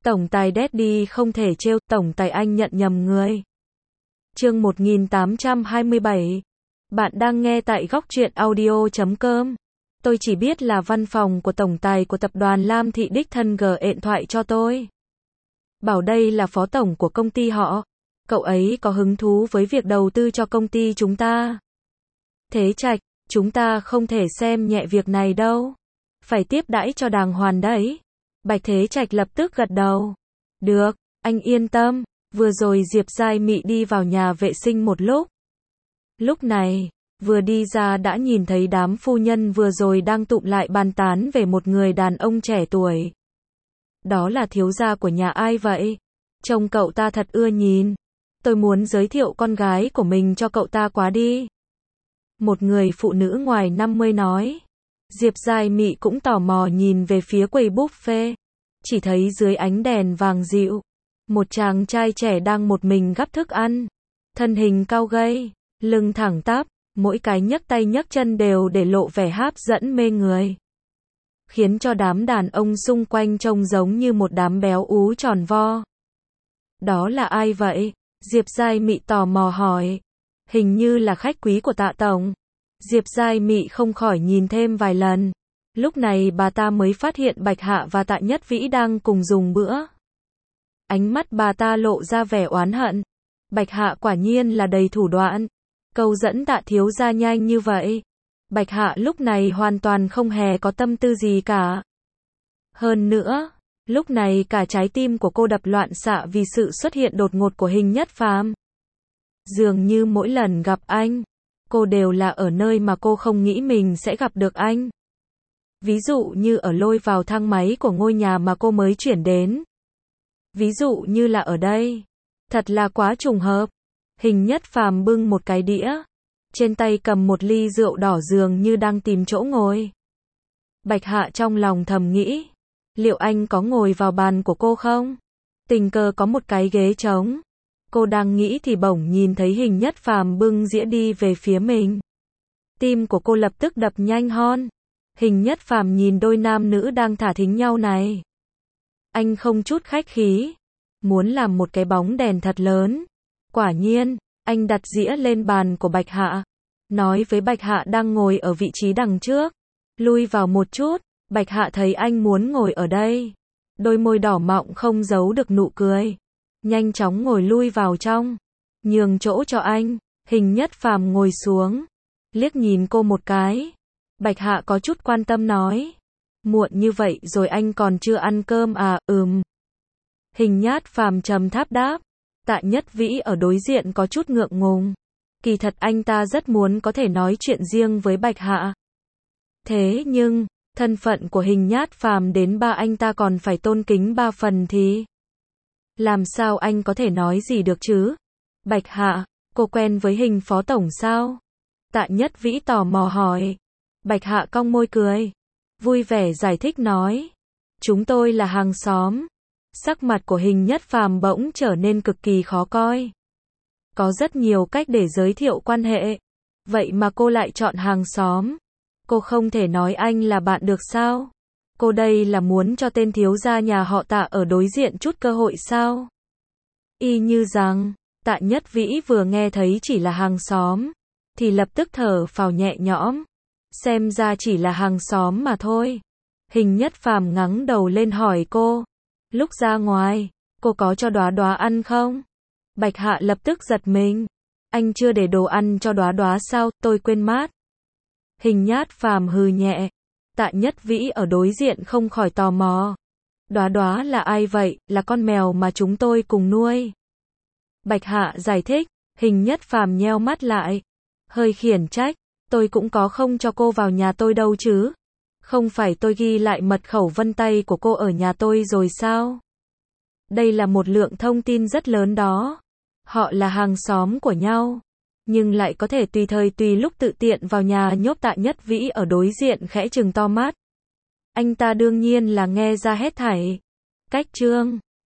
Tổng tài Daddy không thể trêu, tổng tài anh nhận nhầm người. Chương 1827. Bạn đang nghe tại góc truyện audio.com. Tôi chỉ biết là văn phòng của tổng tài của tập đoàn Lam Thị đích thân gọi điện thoại cho tôi. Bảo đây là phó tổng của công ty họ. Cậu ấy có hứng thú với việc đầu tư cho công ty chúng ta. Thế Trạch, chúng ta không thể xem nhẹ việc này đâu. Phải tiếp đãi cho đàng hoàng đấy. Bạch Thế Trạch lập tức gật đầu. Được, anh yên tâm. Vừa rồi Diệp Giai Mị đi vào nhà vệ sinh một lúc. Lúc này, vừa đi ra đã nhìn thấy đám phu nhân vừa rồi đang tụm lại bàn tán về một người đàn ông trẻ tuổi. Đó là thiếu gia của nhà ai vậy? Trông cậu ta thật ưa nhìn. Tôi muốn giới thiệu con gái của mình cho cậu ta quá đi. Một người phụ nữ ngoài 50 nói. Diệp Giai Mị cũng tò mò nhìn về phía quầy buffet. Chỉ thấy dưới ánh đèn vàng dịu, một chàng trai trẻ đang một mình gắp thức ăn. Thân hình cao gầy, lưng thẳng tắp, mỗi cái nhấc tay nhấc chân đều để lộ vẻ hấp dẫn mê người. Khiến cho đám đàn ông xung quanh trông giống như một đám béo ú tròn vo. Đó là ai vậy? Diệp Giai Mị tò mò hỏi. Hình như là khách quý của Tạ tổng. Diệp Giai Mị không khỏi nhìn thêm vài lần. Lúc này bà ta mới phát hiện Bạch Hạ và Tạ Nhất Vĩ đang cùng dùng bữa. Ánh mắt bà ta lộ ra vẻ oán hận. Bạch Hạ quả nhiên là đầy thủ đoạn. Câu dẫn Tạ thiếu gia nhanh như vậy. Bạch Hạ lúc này hoàn toàn không hề có tâm tư gì cả. Hơn nữa, lúc này cả trái tim của cô đập loạn xạ vì sự xuất hiện đột ngột của Hình Nhất Phàm. Dường như mỗi lần gặp anh, cô đều là ở nơi mà cô không nghĩ mình sẽ gặp được anh. Ví dụ như ở lôi vào thang máy của ngôi nhà mà cô mới chuyển đến. Ví dụ như là ở đây. Thật là quá trùng hợp. Hình Nhất Phàm bưng một cái đĩa. Trên tay cầm một ly rượu đỏ dường như đang tìm chỗ ngồi. Bạch Hạ trong lòng thầm nghĩ. Liệu anh có ngồi vào bàn của cô không? Tình cờ có một cái ghế trống. Cô đang nghĩ thì bỗng nhìn thấy Hình Nhất Phàm bưng dĩa đi về phía mình. Tim của cô lập tức đập nhanh hơn. Hình Nhất Phàm nhìn đôi nam nữ đang thả thính nhau này. Anh không chút khách khí. Muốn làm một cái bóng đèn thật lớn. Quả nhiên, anh đặt dĩa lên bàn của Bạch Hạ. Nói với Bạch Hạ đang ngồi ở vị trí đằng trước. Lui vào một chút, Bạch Hạ thấy anh muốn ngồi ở đây. Đôi môi đỏ mọng không giấu được nụ cười. Nhanh chóng ngồi lui vào trong. Nhường chỗ cho anh. Hình Nhất Phàm ngồi xuống. Liếc nhìn cô một cái. Bạch Hạ có chút quan tâm nói. Muộn như vậy rồi anh còn chưa ăn cơm à? Hình Nhất Phàm trầm tháp đáp. Tạ Nhất Vĩ ở đối diện có chút ngượng ngùng. Kỳ thật anh ta rất muốn có thể nói chuyện riêng với Bạch Hạ. Thế nhưng, thân phận của Hình Nhất Phàm đến ba anh ta còn phải tôn kính ba phần thì. Làm sao anh có thể nói gì được chứ? Bạch Hạ, cô quen với Hình phó tổng sao? Tạ Nhất Vĩ tò mò hỏi. Bạch Hạ cong môi cười. Vui vẻ giải thích nói. Chúng tôi là hàng xóm. Sắc mặt của Hình Nhất Phàm bỗng trở nên cực kỳ khó coi. Có rất nhiều cách để giới thiệu quan hệ. Vậy mà cô lại chọn hàng xóm. Cô không thể nói anh là bạn được sao? Cô đây là muốn cho tên thiếu gia nhà họ Tạ ở đối diện chút cơ hội sao? Y như rằng, Tạ Nhất Vĩ vừa nghe thấy chỉ là hàng xóm. Thì lập tức thở phào nhẹ nhõm. Xem ra chỉ là hàng xóm mà thôi. Hình Nhất Phàm ngẩng đầu lên hỏi cô. Lúc ra ngoài, cô có cho Đóa Đóa ăn không? Bạch Hạ lập tức giật mình. Anh chưa để đồ ăn cho Đóa Đóa sao? Tôi quên mất. Hình Nhất Phàm hừ nhẹ. Tạ Nhất Vĩ ở đối diện không khỏi tò mò. Đóa Đóa là ai vậy? Là con mèo mà chúng tôi cùng nuôi. Bạch Hạ giải thích. Hình Nhất Phàm nheo mắt lại. Hơi khiển trách. Tôi cũng có không cho cô vào nhà tôi đâu chứ. Không phải tôi ghi lại mật khẩu vân tay của cô ở nhà tôi rồi sao? Đây là một lượng thông tin rất lớn đó. Họ là hàng xóm của nhau. Nhưng lại có thể tùy thời tùy lúc tự tiện vào nhà nhốt. Tạ Nhất Vĩ ở đối diện khẽ trừng to mắt. Anh ta đương nhiên là nghe ra hết thảy. Cách chương